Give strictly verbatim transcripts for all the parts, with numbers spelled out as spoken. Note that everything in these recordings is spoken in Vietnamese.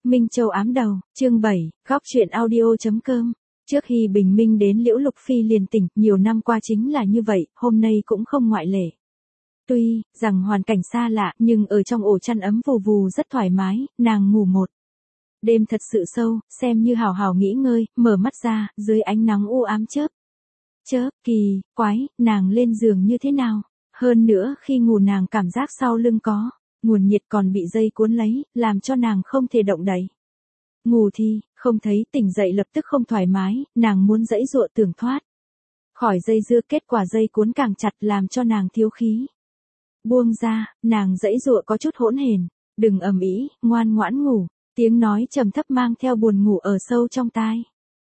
Minh Châu ám đầu, chương bảy, góc chuyện audio.com. Trước khi bình minh đến Liễu Lục Phi liền tỉnh, nhiều năm qua chính là như vậy, hôm nay cũng không ngoại lệ. Tuy rằng hoàn cảnh xa lạ, nhưng ở trong ổ chăn ấm vù vù rất thoải mái, nàng ngủ một đêm thật sự sâu, xem như hào hào nghỉ ngơi, mở mắt ra, dưới ánh nắng u ám chớp. Chớp, kỳ, quái, nàng lên giường như thế nào? Hơn nữa khi ngủ nàng cảm giác sau lưng có nguồn nhiệt còn bị dây cuốn lấy, làm cho nàng không thể động đậy. Ngủ thì, không thấy, tỉnh dậy lập tức không thoải mái, nàng muốn giãy giụa tưởng thoát khỏi dây dưa, kết quả dây cuốn càng chặt làm cho nàng thiếu khí. Buông ra, nàng giãy giụa có chút hỗn hển, đừng ầm ĩ, ngoan ngoãn ngủ, tiếng nói trầm thấp mang theo buồn ngủ ở sâu trong tai.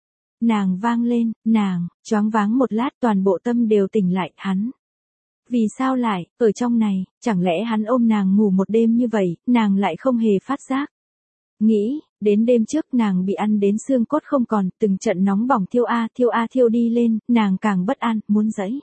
Nàng vang lên, nàng, choáng váng một lát toàn bộ tâm đều tỉnh lại, hắn. Vì sao lại, ở trong này, chẳng lẽ hắn ôm nàng ngủ một đêm như vậy, nàng lại không hề phát giác. Nghĩ, đến đêm trước nàng bị ăn đến xương cốt không còn, từng trận nóng bỏng thiêu a thiêu a thiêu đi lên, nàng càng bất an, muốn giãy.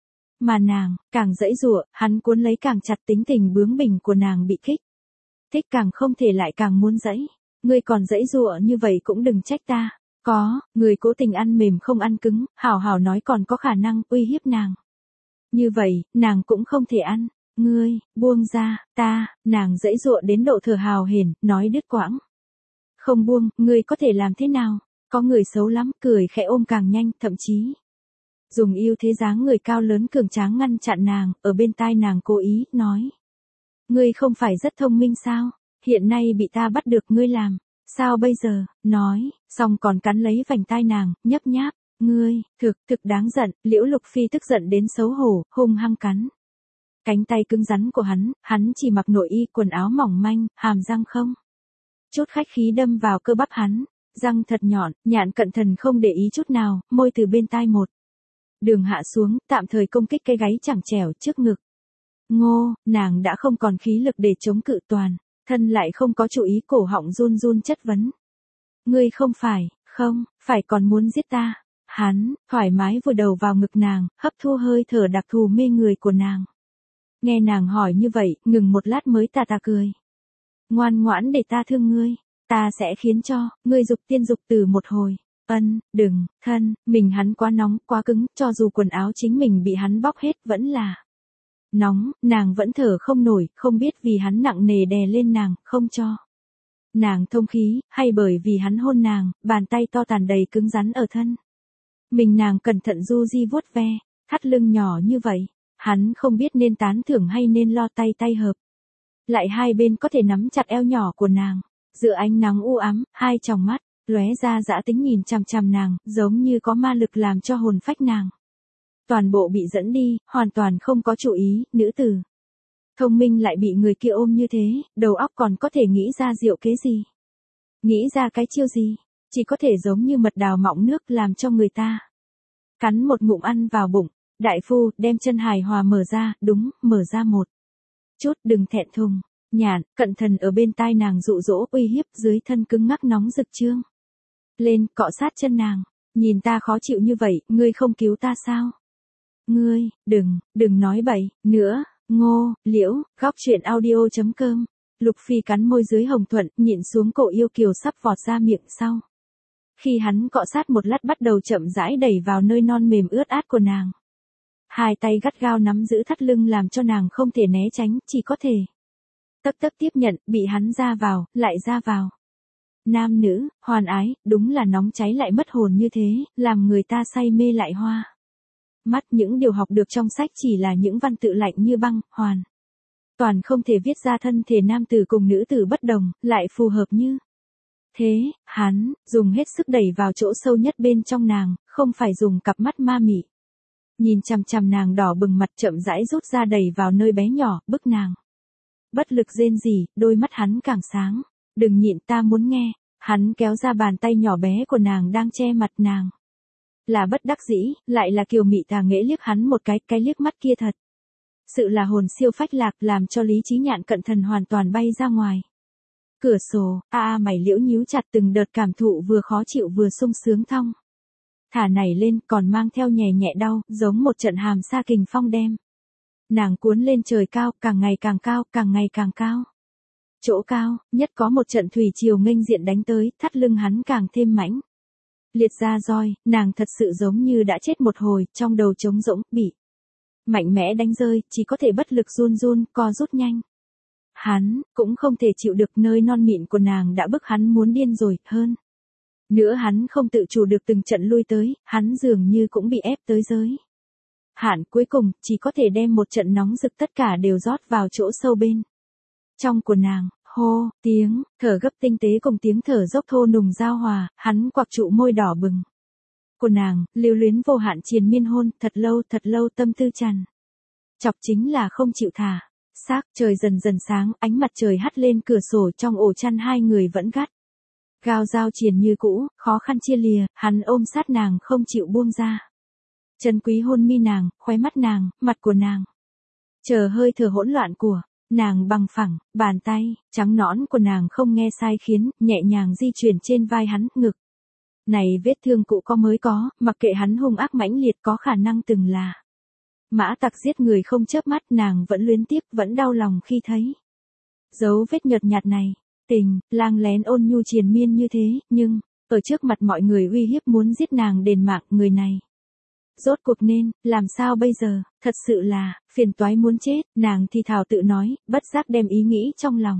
Mà nàng, càng giãy giụa, hắn cuốn lấy càng chặt, tính tình bướng bỉnh của nàng bị kích. Thích càng không thể lại càng muốn giãy. Ngươi còn giãy giụa như vậy cũng đừng trách ta. Có, người cố tình ăn mềm không ăn cứng, hảo hảo nói còn có khả năng uy hiếp nàng. Như vậy, nàng cũng không thể ăn. Ngươi, buông ra, ta, nàng giãy giụa đến độ thở hào hển, nói đứt quãng. Không buông, ngươi có thể làm thế nào? Có người xấu lắm, cười khẽ ôm càng nhanh, thậm chí dùng yêu thế dáng người cao lớn cường tráng ngăn chặn nàng, ở bên tai nàng cố ý, nói. Ngươi không phải rất thông minh sao? Hiện nay bị ta bắt được ngươi làm. Sao bây giờ? Nói, xong còn cắn lấy vành tai nàng, nhấp nháp. Ngươi, thực, thực đáng giận, Liễu Lục Phi tức giận đến xấu hổ, hung hăng cắn cánh tay cứng rắn của hắn, hắn chỉ mặc nội y, quần áo mỏng manh, hàm răng không chút khách khí đâm vào cơ bắp hắn, răng thật nhọn, Nhạn Cận Thần không để ý chút nào, môi từ bên tai một đường hạ xuống, tạm thời công kích cái gáy chẳng chẻo trước ngực. Ngô, nàng đã không còn khí lực để chống cự, toàn thân lại không có chú ý, cổ họng run run chất vấn. Ngươi không phải, không, phải còn muốn giết ta. Hắn, thoải mái vùi đầu vào ngực nàng, hấp thu hơi thở đặc thù mê người của nàng. Nghe nàng hỏi như vậy, ngừng một lát mới tà tà cười. Ngoan ngoãn để ta thương ngươi, ta sẽ khiến cho, ngươi dục tiên dục từ một hồi. Ân, đừng, thân, mình hắn quá nóng, quá cứng, cho dù quần áo chính mình bị hắn bóc hết vẫn là nóng, nàng vẫn thở không nổi, không biết vì hắn nặng nề đè lên nàng, không cho nàng thông khí, hay bởi vì hắn hôn nàng, bàn tay to tàn đầy cứng rắn ở thân mình nàng cẩn thận du di vuốt ve, thắt lưng nhỏ như vậy, hắn không biết nên tán thưởng hay nên lo tay tay hợp. Lại hai bên có thể nắm chặt eo nhỏ của nàng, giữa ánh nắng u ám, hai tròng mắt lóe ra dã tính nhìn chằm chằm nàng, giống như có ma lực làm cho hồn phách nàng toàn bộ bị dẫn đi, hoàn toàn không có chú ý, nữ tử thông minh lại bị người kia ôm như thế, đầu óc còn có thể nghĩ ra diệu kế gì? Nghĩ ra cái chiêu gì? Chỉ có thể giống như mật đào mọng nước làm cho người ta cắn một ngụm ăn vào bụng. Đại phu, đem chân hài hòa mở ra, đúng, mở ra một chút, đừng thẹn thùng. Nhạn Cận Thần ở bên tai nàng dụ dỗ, uy hiếp, dưới thân cứng ngắc nóng rực trương lên, cọ sát chân nàng. Nhìn ta khó chịu như vậy, ngươi không cứu ta sao? Ngươi, đừng, đừng nói bậy nữa. Ngô, Liễu, góc chuyện audio.com. Lục Phi cắn môi dưới hồng thuận, nhịn xuống cổ yêu kiều sắp vọt ra miệng sau. Khi hắn cọ sát một lát bắt đầu chậm rãi đẩy vào nơi non mềm ướt át của nàng. Hai tay gắt gao nắm giữ thắt lưng làm cho nàng không thể né tránh, chỉ có thể tấp tấp tiếp nhận, bị hắn ra vào, lại ra vào. Nam nữ, hoàn ái, đúng là nóng cháy lại mất hồn như thế, làm người ta say mê lại hoa mắt. Những điều học được trong sách chỉ là những văn tự lạnh như băng, hoàn toàn không thể viết ra thân thể nam tử cùng nữ tử bất đồng, lại phù hợp như thế. Hắn dùng hết sức đẩy vào chỗ sâu nhất bên trong nàng, không phải dùng cặp mắt ma mị nhìn chằm chằm nàng đỏ bừng mặt, chậm rãi rút ra đẩy vào nơi bé nhỏ, bức nàng bất lực rên rỉ, đôi mắt hắn càng sáng. Đừng nhịn, ta muốn nghe. Hắn kéo ra bàn tay nhỏ bé của nàng đang che mặt nàng. Là bất đắc dĩ, lại là kiều mị tà nghễ liếc hắn một cái, cái liếc mắt kia thật sự là hồn siêu phách lạc, làm cho lý trí Nhạn Cận Thần hoàn toàn bay ra ngoài cửa sổ. A a mày liễu nhíu chặt, từng đợt cảm thụ vừa khó chịu vừa sung sướng thong thả nảy lên, còn mang theo nhẹ nhẹ đau, giống một trận hàm sa kình phong đem nàng cuốn lên trời cao, càng ngày càng cao, càng ngày càng cao. chỗ cao, nhất có một trận thủy triều nghênh diện đánh tới, thắt lưng hắn càng thêm mãnh liệt ra roi, nàng thật sự giống như đã chết một hồi, trong đầu trống rỗng, bị mạnh mẽ đánh rơi, chỉ có thể bất lực run run, co rút nhanh. Hắn, cũng không thể chịu được, nơi non mịn của nàng đã bức hắn muốn điên rồi, hơn nữa hắn không tự chủ được từng trận lui tới, hắn dường như cũng bị ép tới giới hạn cuối cùng, chỉ có thể đem một trận nóng rực tất cả đều rót vào chỗ sâu bên trong của nàng. Hô, tiếng thở gấp tinh tế cùng tiếng thở dốc thô nùng giao hòa, hắn quặc trụ môi đỏ bừng của nàng, lưu luyến vô hạn triền miên hôn, thật lâu thật lâu, tâm tư tràn chọc chính là không chịu thả. Xác trời dần dần sáng, ánh mặt trời hắt lên cửa sổ, trong ổ chăn hai người vẫn gắt gao giao triền như cũ, khó khăn chia lìa, hắn ôm sát nàng không chịu buông ra. Trân quý hôn mi nàng, khóe mắt nàng, mặt của nàng. Chờ hơi thở hỗn loạn của nàng bằng phẳng, bàn tay trắng nõn của nàng không nghe sai khiến, nhẹ nhàng di chuyển trên vai hắn, ngực này vết thương cũ có mới có, mặc kệ hắn hung ác mãnh liệt, có khả năng từng là mã tặc giết người không chớp mắt, nàng vẫn luyến tiếc, vẫn đau lòng khi thấy dấu vết nhợt nhạt này. Tình lang lén ôn nhu triền miên như thế, nhưng ở trước mặt mọi người uy hiếp muốn giết nàng đền mạng, người này rốt cuộc nên làm sao bây giờ, thật sự là phiền toái muốn chết. Nàng thì thào tự nói, bất giác đem ý nghĩ trong lòng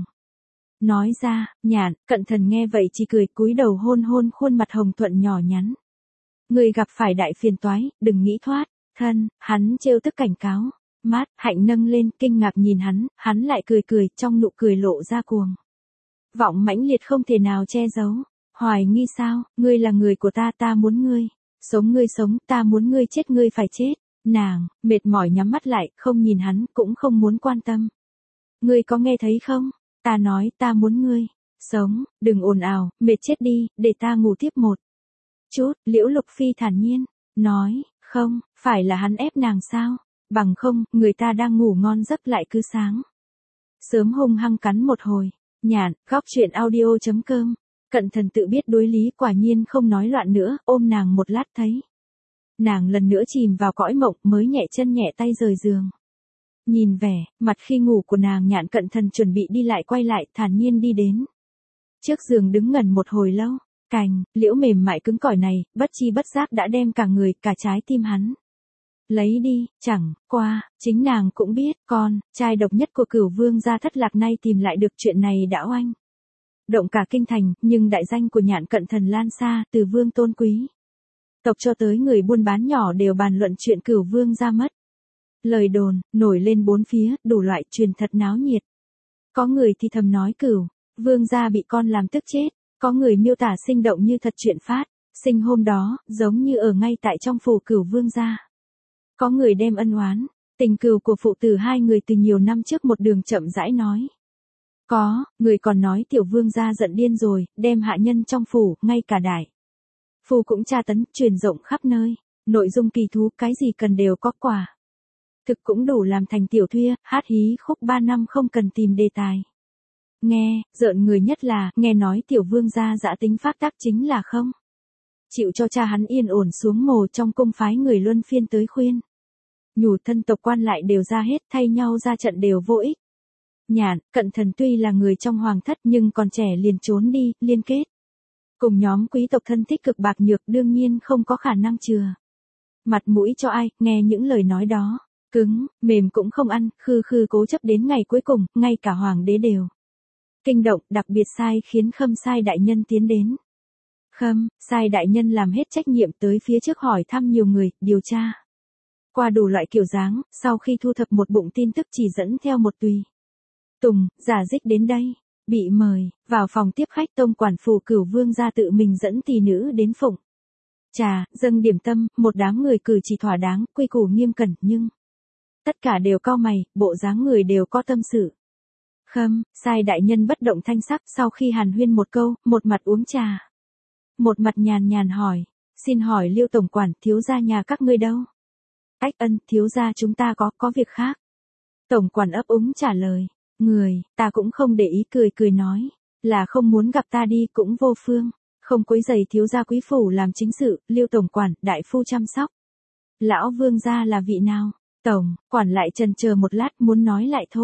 nói ra. Nhạn Cận Thần nghe vậy chỉ cười, cúi đầu hôn hôn khuôn mặt hồng thuận nhỏ nhắn. Người gặp phải đại phiền toái, đừng nghĩ thoát thân. Hắn trêu tức cảnh cáo. Mát Hạnh nâng lên, kinh ngạc nhìn hắn, hắn lại cười cười, trong nụ cười lộ ra cuồng vọng mãnh liệt không thể nào che giấu. Hoài nghi sao, ngươi là người của ta, ta muốn ngươi sống, ngươi sống, ta muốn ngươi chết, ngươi phải chết. Nàng mệt mỏi nhắm mắt lại, không nhìn hắn, cũng không muốn quan tâm. Ngươi có nghe thấy không? Ta nói, ta muốn ngươi sống, đừng ồn ào, mệt chết đi, để ta ngủ tiếp một chút. Liễu Lục Phi thản nhiên nói, không, phải là hắn ép nàng sao? Bằng không, người ta đang ngủ ngon giấc lại cứ sáng sớm hung hăng cắn một hồi. Nhạn, góc truyện audio chấm com. Cận Thần tự biết đối lý, quả nhiên không nói loạn nữa, ôm nàng một lát thấy nàng lần nữa chìm vào cõi mộng, mới nhẹ chân nhẹ tay rời giường. Nhìn vẻ mặt khi ngủ của nàng, Nhạn Cận Thần chuẩn bị đi lại quay lại, thản nhiên đi đến trước giường, đứng ngẩn một hồi lâu. Cành liễu mềm mại cứng cỏi này, bất chi bất giác đã đem cả người, cả trái tim hắn lấy đi. Chẳng qua chính nàng cũng biết, con trai độc nhất của Cửu Vương gia Thất Lạc nay tìm lại được, chuyện này đã oanh động cả kinh thành, nhưng đại danh của Nhạn Cận Thần lan xa, từ vương tôn quý tộc cho tới người buôn bán nhỏ đều bàn luận chuyện Cửu Vương gia mất. Lời đồn nổi lên bốn phía, đủ loại truyền thật náo nhiệt. Có người thì thầm nói Cửu Vương gia bị con làm tức chết, có người miêu tả sinh động như thật chuyện phát sinh hôm đó, giống như ở ngay tại trong phủ Cửu Vương gia. Có người đem ân oán tình cừu của phụ tử hai người từ nhiều năm trước một đường chậm rãi nói. Có người còn nói tiểu vương gia giận điên rồi, đem hạ nhân trong phủ, ngay cả đại phu cũng tra tấn, truyền rộng khắp nơi. Nội dung kỳ thú, cái gì cần đều có, quả thực cũng đủ làm thành tiểu thuyết, hát hí khúc ba năm không cần tìm đề tài. Nghe rợn người nhất là, nghe nói tiểu vương gia dã tính phát tác chính là không chịu cho cha hắn yên ổn xuống mồ, trong cung phái người luân phiên tới khuyên nhủ, thân tộc quan lại đều ra hết, thay nhau ra trận đều vô ích. Nhạn Cận Thần tuy là người trong hoàng thất, nhưng còn trẻ liền trốn đi, liên kết cùng nhóm quý tộc thân thích cực bạc nhược, đương nhiên không có khả năng chừa mặt mũi cho ai. Nghe những lời nói đó, cứng mềm cũng không ăn, khư khư cố chấp đến ngày cuối cùng, ngay cả hoàng đế đều kinh động, đặc biệt sai khiến Khâm Sai đại nhân tiến đến. Khâm Sai đại nhân làm hết trách nhiệm, tới phía trước hỏi thăm nhiều người, điều tra qua đủ loại kiểu dáng, sau khi thu thập một bụng tin tức, chỉ dẫn theo một tùy tùng giả dích đến đây. Bị mời vào phòng tiếp khách, tông quản phủ Cửu Vương gia tự mình dẫn tỷ nữ đến phụng trà, dâng điểm tâm. Một đám người cử chỉ thỏa đáng, quy củ nghiêm cẩn, nhưng tất cả đều cau mày, bộ dáng người đều có tâm sự. Khâm Sai đại nhân bất động thanh sắc, sau khi hàn huyên một câu, một mặt uống trà, một mặt nhàn nhàn hỏi, xin hỏi Liêu tổng quản, thiếu gia nhà các ngươi đâu? Ách ân, thiếu gia chúng ta có, có việc khác. Tổng quản ấp úng trả lời, người, ta cũng không để ý, cười cười nói, là không muốn gặp ta đi, cũng vô phương, không quấy giày thiếu gia quý phủ làm chính sự. Liêu tổng quản, đại phu chăm sóc lão vương gia là vị nào? Tổng quản lại chần chờ một lát, muốn nói lại thôi,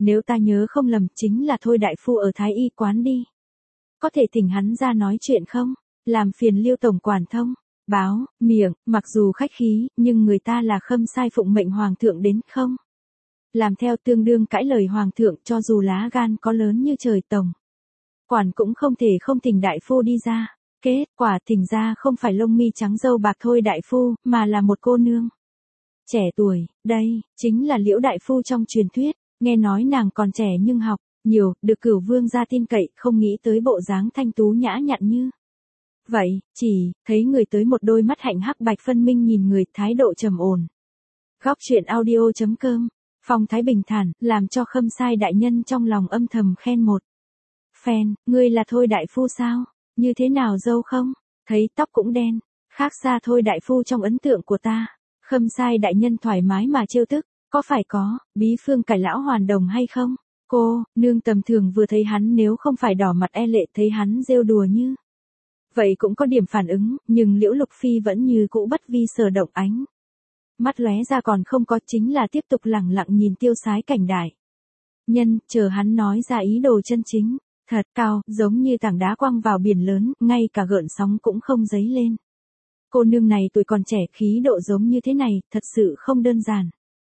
Nếu ta nhớ không lầm chính là Thôi đại phu ở Thái Y quán đi. Có thể thỉnh hắn ra nói chuyện không? Làm phiền Liêu tổng quản thông. Báo, miệng, mặc dù khách khí, nhưng người ta là Khâm Sai phụng mệnh hoàng thượng đến không? Làm theo tương đương cãi lời hoàng thượng cho dù lá gan có lớn như trời tổng. Quản cũng không thể không thỉnh đại phu đi ra. Kết quả thỉnh ra không phải lông mi trắng râu bạc Thôi đại phu, mà là một cô nương. Trẻ tuổi, đây, chính là Liễu đại phu trong truyền thuyết, nghe nói nàng còn trẻ nhưng học, nhiều, được Cửu vương gia tin cậy, không nghĩ tới bộ dáng thanh tú nhã nhặn như. Vậy, chỉ, thấy người tới một đôi mắt hạnh hắc bạch phân minh nhìn người, thái độ trầm ổn. Góc truyện audio.com, phong thái bình thản, làm cho Khâm Sai đại nhân trong lòng âm thầm khen một phen, ngươi là Thôi đại phu sao? Như thế nào dâu không? Thấy tóc cũng đen, khác xa Thôi đại phu trong ấn tượng của ta. Khâm Sai đại nhân thoải mái mà trêu tức, có phải có, bí phương cải lão hoàn đồng hay không? Cô, nương tầm thường vừa thấy hắn nếu không phải đỏ mặt e lệ thấy hắn rêu đùa như. Vậy cũng có điểm phản ứng, nhưng Liễu Lục Phi vẫn như cũ bất vi sở động ánh. Mắt lóe ra còn không có chính là tiếp tục lẳng lặng nhìn tiêu sái cảnh đại. Nhân, chờ hắn nói ra ý đồ chân chính, thật cao, giống như tảng đá quăng vào biển lớn, ngay cả gợn sóng cũng không dấy lên. Cô nương này tuổi còn trẻ khí độ giống như thế này, thật sự không đơn giản.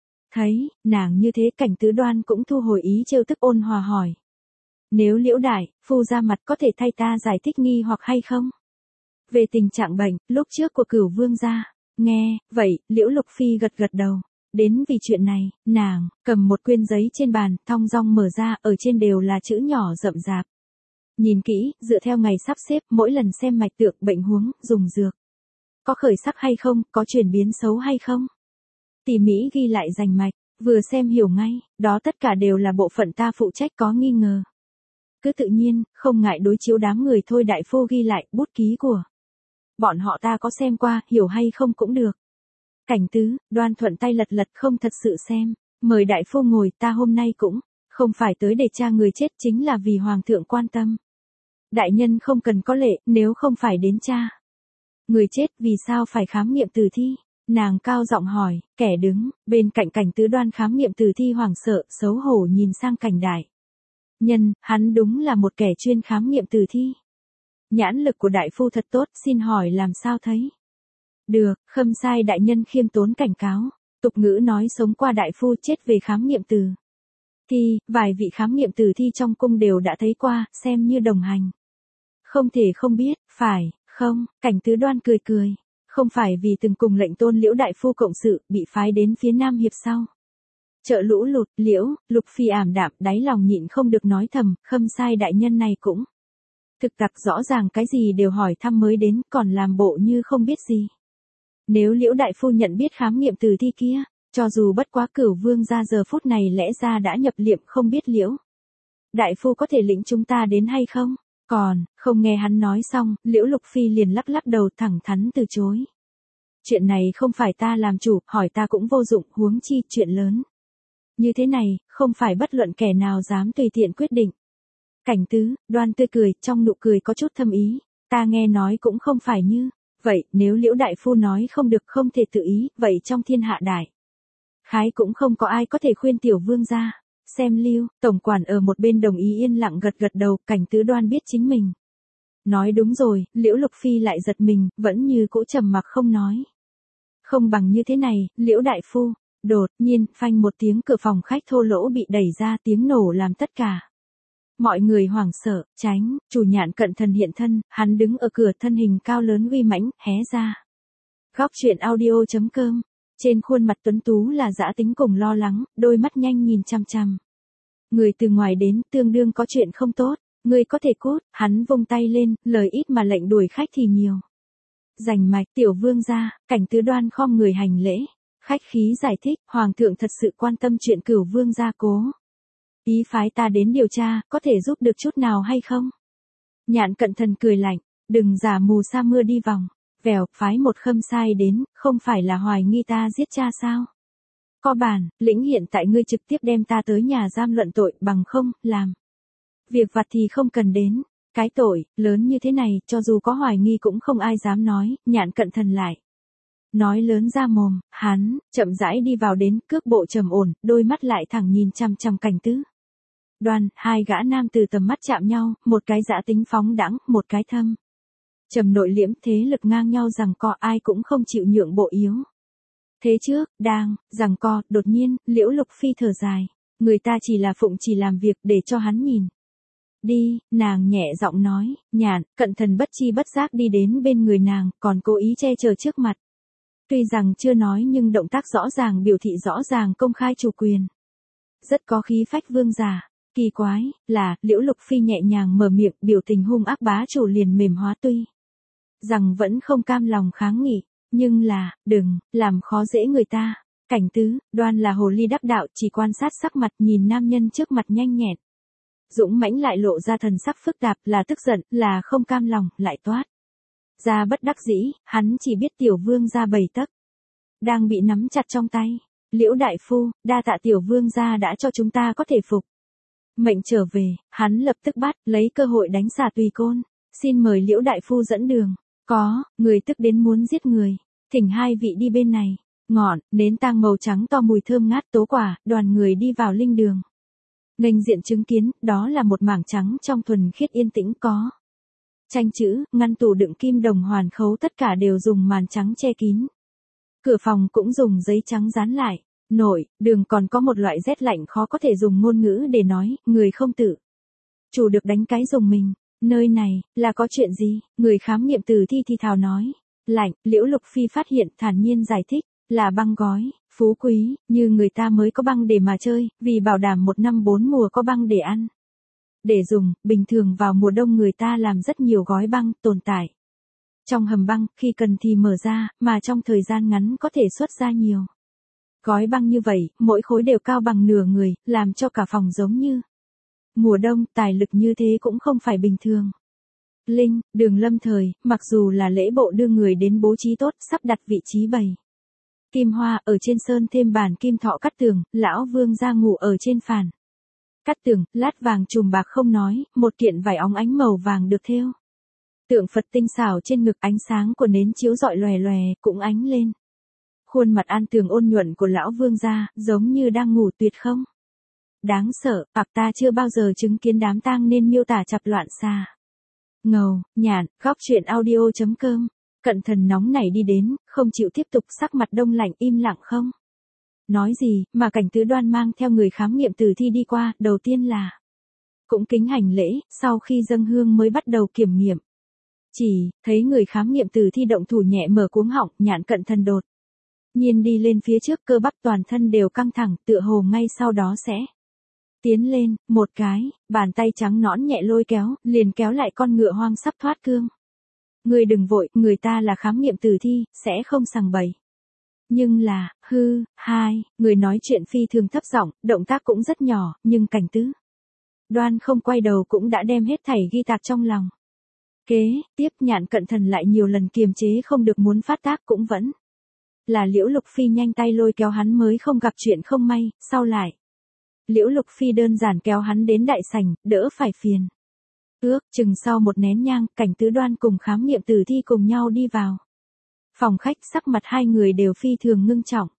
Thấy, nàng như thế Cảnh Tứ Đoan cũng thu hồi ý trêu tức ôn hòa hỏi. Nếu Liễu đại phu ra mặt có thể thay ta giải thích nghi hoặc hay không? Về tình trạng bệnh, lúc trước của Cửu vương gia, nghe, vậy, Liễu Lục Phi gật gật đầu. Đến vì chuyện này, nàng, cầm một quyên giấy trên bàn, thong dong mở ra, ở trên đều là chữ nhỏ rậm rạp. Nhìn kỹ, dựa theo ngày sắp xếp, mỗi lần xem mạch tượng bệnh huống, dùng dược. Có khởi sắc hay không, có chuyển biến xấu hay không? Tỉ mỉ ghi lại rành mạch, vừa xem hiểu ngay, đó tất cả đều là bộ phận ta phụ trách có nghi ngờ. Cứ tự nhiên, không ngại đối chiếu đám người Thôi đại phu ghi lại, bút ký của. Bọn họ ta có xem qua, hiểu hay không cũng được. Cảnh Tứ, Đoan thuận tay lật lật không thật sự xem, mời đại phu ngồi, ta hôm nay cũng, không phải tới để tra người chết chính là vì hoàng thượng quan tâm. Đại nhân không cần có lệ, nếu không phải đến tra. Người chết vì sao phải khám nghiệm tử thi? Nàng cao giọng hỏi, kẻ đứng, bên cạnh Cảnh Tứ Đoan khám nghiệm tử thi hoảng sợ, xấu hổ nhìn sang Cảnh đại. Nhân, hắn đúng là một kẻ chuyên khám nghiệm tử thi. Nhãn lực của đại phu thật tốt, xin hỏi làm sao thấy? Được, Khâm Sai đại nhân khiêm tốn cảnh cáo. Tục ngữ nói sống qua đại phu chết về khám nghiệm tử thi, vài vị khám nghiệm tử thi trong cung đều đã thấy qua, xem như đồng hành. Không thể không biết, phải, không, Cảnh Tứ Đoan cười cười. Không phải vì từng cùng lệnh tôn Liễu đại phu cộng sự, bị phái đến phía Nam Hiệp sau. Trợ lũ lụt, Liễu, Lục Phi ảm đạm, đáy lòng nhịn không được nói thầm, Khâm Sai đại nhân này cũng. Thực tặc rõ ràng cái gì đều hỏi thăm mới đến, còn làm bộ như không biết gì. Nếu Liễu đại phu nhận biết khám nghiệm tử thi kia, cho dù bất quá Cửu vương gia giờ phút này lẽ ra đã nhập liệm không biết Liễu đại phu có thể lĩnh chúng ta đến hay không? Còn, không nghe hắn nói xong, Liễu Lục Phi liền lắc lắc đầu thẳng thắn từ chối. Chuyện này không phải ta làm chủ, hỏi ta cũng vô dụng, huống chi chuyện lớn. Như thế này, không phải bất luận kẻ nào dám tùy tiện quyết định. Cảnh Tứ, Đoan tươi cười, trong nụ cười có chút thâm ý, ta nghe nói cũng không phải như. Vậy, nếu Liễu đại phu nói không được không thể tự ý, vậy trong thiên hạ đại khái cũng không có ai có thể khuyên tiểu vương gia. Xem Lưu, tổng quản ở một bên đồng ý yên lặng gật gật đầu, Cảnh Tứ Đoan biết chính mình. Nói đúng rồi, Liễu Lục Phi lại giật mình, vẫn như cũ trầm mặc không nói. Không bằng như thế này, Liễu đại phu, đột nhiên, phanh một tiếng cửa phòng khách thô lỗ bị đẩy ra, tiếng nổ làm tất cả. Mọi người hoảng sợ, tránh, chủ Nhạn Cận Thần hiện thân, hắn đứng ở cửa thân hình cao lớn uy mãnh, hé ra. Góc truyện audio.com, trên khuôn mặt tuấn tú là dã tính cùng lo lắng, đôi mắt nhanh nhìn chăm chăm. Người từ ngoài đến, tương đương có chuyện không tốt, người có thể cút, hắn vung tay lên, lời ít mà lệnh đuổi khách thì nhiều. Rành mạch, tiểu vương gia, Cảnh Tứ Đoan khom người hành lễ, khách khí giải thích, hoàng thượng thật sự quan tâm chuyện Cửu vương gia cố. Ý phái ta đến điều tra, có thể giúp được chút nào hay không? Nhạn Cận Thần cười lạnh, đừng giả mù sa mưa đi vòng. Vèo, phái một Khâm Sai đến, không phải là hoài nghi ta giết cha sao? Có bản, lĩnh hiện tại ngươi trực tiếp đem ta tới nhà giam luận tội, bằng không, làm. Việc vặt thì không cần đến. Cái tội, lớn như thế này, cho dù có hoài nghi cũng không ai dám nói, Nhạn Cận Thần lại. Nói lớn ra mồm, hắn, chậm rãi đi vào đến, cước bộ trầm ổn, đôi mắt lại thẳng nhìn chăm chăm Cảnh Tứ. Đoan, hai gã nam từ tầm mắt chạm nhau, một cái dã tính phóng đãng, một cái thâm trầm nội liễm, thế lực ngang nhau rằng co, ai cũng không chịu nhượng bộ yếu. Thế trước, đang, rằng co, đột nhiên, Liễu Lục Phi thở dài. Người ta chỉ là phụng chỉ làm việc để cho hắn nhìn. Đi, nàng nhẹ giọng nói, Nhạn, Cận Thần bất chi bất giác đi đến bên người nàng, còn cố ý che chở trước mặt. Tuy rằng chưa nói nhưng động tác rõ ràng biểu thị rõ ràng công khai chủ quyền. Rất có khí phách vương giả. Kỳ quái, là, Liễu Lục Phi nhẹ nhàng mở miệng, biểu tình hung ác bá chủ liền mềm hóa, tuy rằng vẫn không cam lòng kháng nghị, nhưng là, đừng, làm khó dễ người ta. Cảnh Tứ, Đoan là hồ ly đắc đạo, chỉ quan sát sắc mặt, nhìn nam nhân trước mặt nhanh nhẹn. Dũng mãnh lại lộ ra thần sắc phức tạp, là tức giận, là không cam lòng, lại toát ra bất đắc dĩ, hắn chỉ biết tiểu vương gia bảy tấc đang bị nắm chặt trong tay. Liễu đại phu, đa tạ tiểu vương gia đã cho chúng ta có thể phục mệnh trở về. Hắn lập tức bắt lấy cơ hội đánh xả tùy côn. Xin mời Liễu đại phu dẫn đường. Có người tức đến muốn giết người, thỉnh hai vị đi bên này. Ngọn nến tang màu trắng to mùi thơm ngát tố quả, đoàn người đi vào linh đường. Nghênh diện chứng kiến, đó là một mảng trắng trong thuần khiết yên tĩnh, có tranh chữ, ngăn tủ đựng kim đồng hoàn khấu, tất cả đều dùng màn trắng che kín. Cửa phòng cũng dùng giấy trắng dán lại. Nội, đường còn có một loại rét lạnh khó có thể dùng ngôn ngữ để nói, người không tự chủ được đánh cái dùng mình. Nơi này, là có chuyện gì? Người khám nghiệm tử thi thì thào nói. Lạnh, Liễu Lục Phi phát hiện, thản nhiên giải thích, là băng gói, phú quý, như người ta mới có băng để mà chơi, vì bảo đảm một năm bốn mùa có băng để ăn. Để dùng, bình thường vào mùa đông người ta làm rất nhiều gói băng, tồn tại trong hầm băng, khi cần thì mở ra, mà trong thời gian ngắn có thể xuất ra nhiều gói băng như vậy, mỗi khối đều cao bằng nửa người, làm cho cả phòng giống như mùa đông. Tài lực như thế cũng không phải bình thường. Linh, đường lâm thời, mặc dù là lễ bộ đưa người đến bố trí tốt, sắp đặt vị trí bày kim hoa, ở trên sơn thêm bàn kim thọ cắt tường, lão vương gia ngủ ở trên phản cắt tường, lát vàng chùm bạc không nói, một kiện vải óng ánh màu vàng được thêu tượng Phật tinh xảo trên ngực, ánh sáng của nến chiếu rọi lòe lòe, cũng ánh lên khuôn mặt an tường ôn nhuận của lão vương gia, giống như đang ngủ tuyệt không đáng sợ. Hoặc ta chưa bao giờ chứng kiến đám tang nên miêu tả chập loạn xa ngầu. Nhạn, góc truyện audio chấm com. Cận Thần nóng nảy đi đến, không chịu tiếp tục, sắc mặt đông lạnh im lặng không nói gì, mà Cảnh Tứ Đoan mang theo người khám nghiệm tử thi đi qua, đầu tiên là cũng kính hành lễ, sau khi dâng hương mới bắt đầu kiểm nghiệm. Chỉ thấy người khám nghiệm tử thi động thủ nhẹ mở cuống họng, Nhạn Cận Thần đột nhiên đi lên phía trước, cơ bắp toàn thân đều căng thẳng, tựa hồ ngay sau đó sẽ tiến lên, một cái, bàn tay trắng nõn nhẹ lôi kéo, liền kéo lại con ngựa hoang sắp thoát cương. Người đừng vội, người ta là khám nghiệm tử thi, sẽ không sằng bậy. Nhưng là, hư, hai, người nói chuyện phi thường thấp giọng, động tác cũng rất nhỏ, nhưng Cảnh Tứ Đoan không quay đầu cũng đã đem hết thảy ghi tạc trong lòng. Kế tiếp, Nhạn Cận Thần lại nhiều lần kiềm chế không được muốn phát tác, cũng vẫn là Liễu Lục Phi nhanh tay lôi kéo hắn mới không gặp chuyện không may. Sau lại, Liễu Lục Phi đơn giản kéo hắn đến đại sảnh, đỡ phải phiền. Ước chừng sau một nén nhang, Cảnh Tứ Đoan cùng khám nghiệm tử thi cùng nhau đi vào phòng khách, sắc mặt hai người đều phi thường ngưng trọng.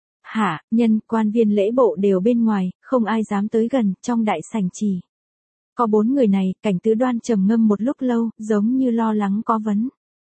Hạ nhân, quan viên lễ bộ đều bên ngoài, không ai dám tới gần, trong đại sảnh chỉ có bốn người này. Cảnh Tứ Đoan trầm ngâm một lúc lâu, giống như lo lắng có vấn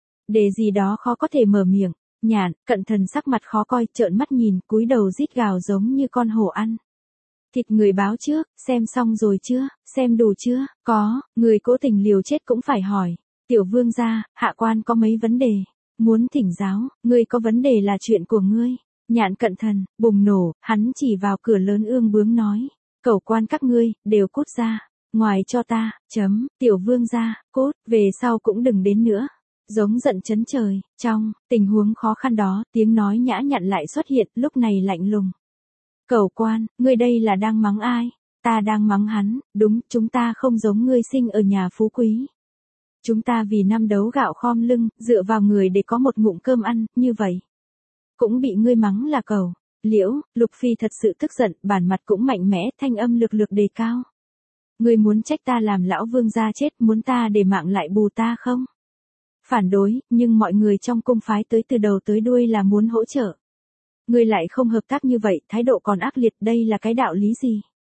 đề gì đó khó có thể mở miệng. Nhạn Cận Thần sắc mặt khó coi, trợn mắt nhìn, cúi đầu rít gào giống như con hổ ăn thịt người. Báo trước, xem xong rồi chưa, xem đủ chưa? Có, người cố tình liều chết cũng phải hỏi. Tiểu vương gia, hạ quan có mấy vấn đề muốn thỉnh giáo, ngươi có vấn đề là chuyện của ngươi. Nhạn Cận Thần bùng nổ, hắn chỉ vào cửa lớn ương bướng nói, cẩu quan các ngươi, đều cút ra ngoài cho ta. Chấm, tiểu vương gia, cút, về sau cũng đừng đến nữa. Giống giận chấn trời. Trong tình huống khó khăn đó, tiếng nói nhã nhặn lại xuất hiện, lúc này lạnh lùng. Cẩu quan, ngươi đây là đang mắng ai? Ta đang mắng hắn. Đúng, chúng ta không giống ngươi sinh ở nhà phú quý. Chúng ta vì năm đấu gạo khom lưng, dựa vào người để có một ngụm cơm ăn, như vậy cũng bị ngươi mắng là cẩu. Liễu Lục Phi thật sự tức giận, bản mặt cũng mạnh mẽ, thanh âm lực lực đề cao. Ngươi muốn trách ta làm lão vương gia chết, muốn ta để mạng lại bù ta không? Phản đối, nhưng mọi người trong cung phái tới từ đầu tới đuôi là muốn hỗ trợ. Ngươi lại không hợp tác như vậy, thái độ còn ác liệt, đây là cái đạo lý gì?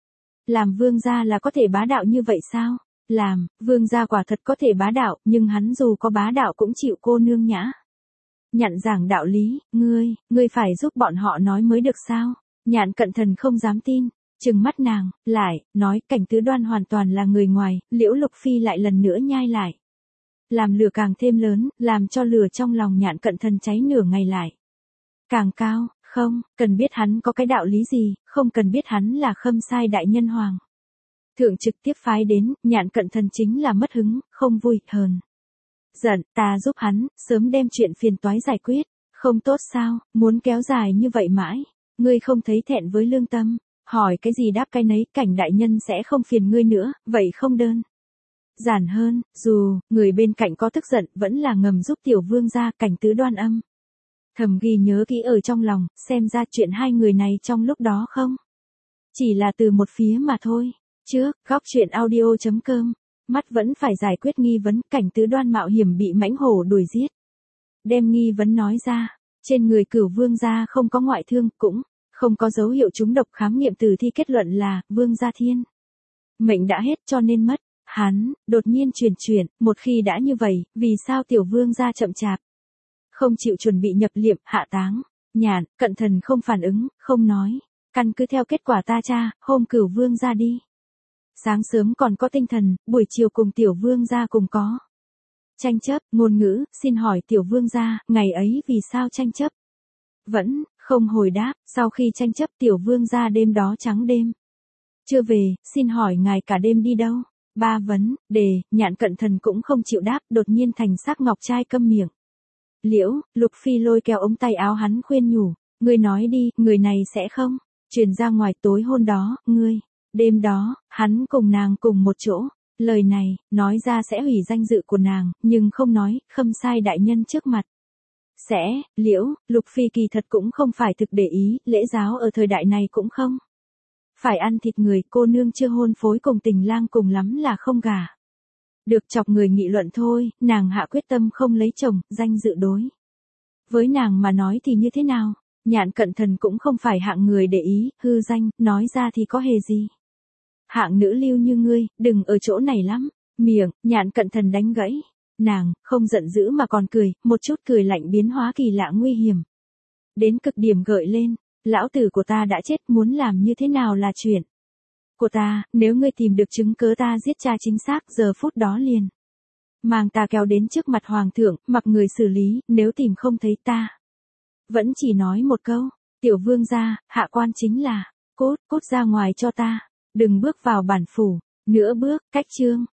Làm vương gia là có thể bá đạo như vậy sao? Làm, vương gia quả thật có thể bá đạo, nhưng hắn dù có bá đạo cũng chịu cô nương nhã. Nhạn giảng đạo lý, ngươi, ngươi phải giúp bọn họ nói mới được sao? Nhạn Cận Thần không dám tin, trừng mắt nàng, lại, nói Cảnh Tứ Đoan hoàn toàn là người ngoài, Liễu Lục Phi lại lần nữa nhai lại. Làm lửa càng thêm lớn, làm cho lửa trong lòng Nhạn Cận Thần cháy nửa ngày lại. Càng cao, không, cần biết hắn có cái đạo lý gì, không cần biết hắn là Khâm Sai đại nhân hoàng. Thượng trực tiếp phái đến, Nhạn Cận Thần chính là mất hứng, không vui, hờn. Giận, ta giúp hắn, sớm đem chuyện phiền toái giải quyết, không tốt sao, muốn kéo dài như vậy mãi, ngươi không thấy thẹn với lương tâm, hỏi cái gì đáp cái nấy, Cảnh đại nhân sẽ không phiền ngươi nữa, vậy không đơn giản hơn, dù, người bên cạnh có tức giận, vẫn là ngầm giúp tiểu vương gia, Cảnh Tứ Đoan âm. Thầm ghi nhớ kỹ ở trong lòng, xem ra chuyện hai người này trong lúc đó không. Chỉ là từ một phía mà thôi. Trước, góc chuyện audio chấm com, mắt vẫn phải giải quyết nghi vấn, Cảnh Tứ Đoan mạo hiểm bị mãnh hổ đuổi giết. Đem nghi vấn nói ra, trên người Cửu vương gia không có ngoại thương, cũng không có dấu hiệu trúng độc, khám nghiệm tử thi kết luận là, vương gia thiên. Mệnh đã hết cho nên mất, hắn, đột nhiên chuyển chuyển, một khi đã như vậy, vì sao tiểu vương gia chậm chạp? Không chịu chuẩn bị nhập liệm, hạ táng. Nhạn Cận Thần không phản ứng, không nói, căn cứ theo kết quả ta tra, hôm Cửu vương gia đi. Sáng sớm còn có tinh thần, buổi chiều cùng tiểu vương gia cùng có tranh chấp, ngôn ngữ, xin hỏi tiểu vương gia, ngày ấy vì sao tranh chấp? Vẫn, không hồi đáp, sau khi tranh chấp tiểu vương gia đêm đó trắng đêm. Chưa về, xin hỏi ngài cả đêm đi đâu? Ba vấn, đề, Nhạn Cận Thần cũng không chịu đáp, đột nhiên thành sắc ngọc trai câm miệng. Liễu, Lục Phi lôi kéo ống tay áo hắn khuyên nhủ, ngươi nói đi, người này sẽ không truyền ra ngoài. Tối hôm đó, ngươi, đêm đó, hắn cùng nàng cùng một chỗ, lời này, nói ra sẽ hủy danh dự của nàng, nhưng không nói, Khâm Sai đại nhân trước mặt. Sẽ, Liễu, Lục Phi kỳ thật cũng không phải thực để ý, lễ giáo ở thời đại này cũng không phải ăn thịt người, cô nương chưa hôn phối cùng tình lang cùng lắm là không gả. Được chọc người nghị luận thôi, nàng hạ quyết tâm không lấy chồng, danh dự đối với nàng mà nói thì như thế nào? Nhạn Cận Thần cũng không phải hạng người để ý, hư danh, nói ra thì có hề gì. Hạng nữ lưu như ngươi, đừng ở chỗ này lắm. Miệng, Nhạn Cận Thần đánh gãy. Nàng, không giận dữ mà còn cười, một chút cười lạnh biến hóa kỳ lạ nguy hiểm. Đến cực điểm gợi lên, lão tử của ta đã chết, muốn làm như thế nào là chuyện của ta, nếu ngươi tìm được chứng cớ ta giết cha chính xác, giờ phút đó liền mang ta kéo đến trước mặt hoàng thượng, mặc người xử lý, nếu tìm không thấy ta. Vẫn chỉ nói một câu, tiểu vương gia, hạ quan chính là, cút, cút ra ngoài cho ta, đừng bước vào bản phủ, nữa bước, cách chương.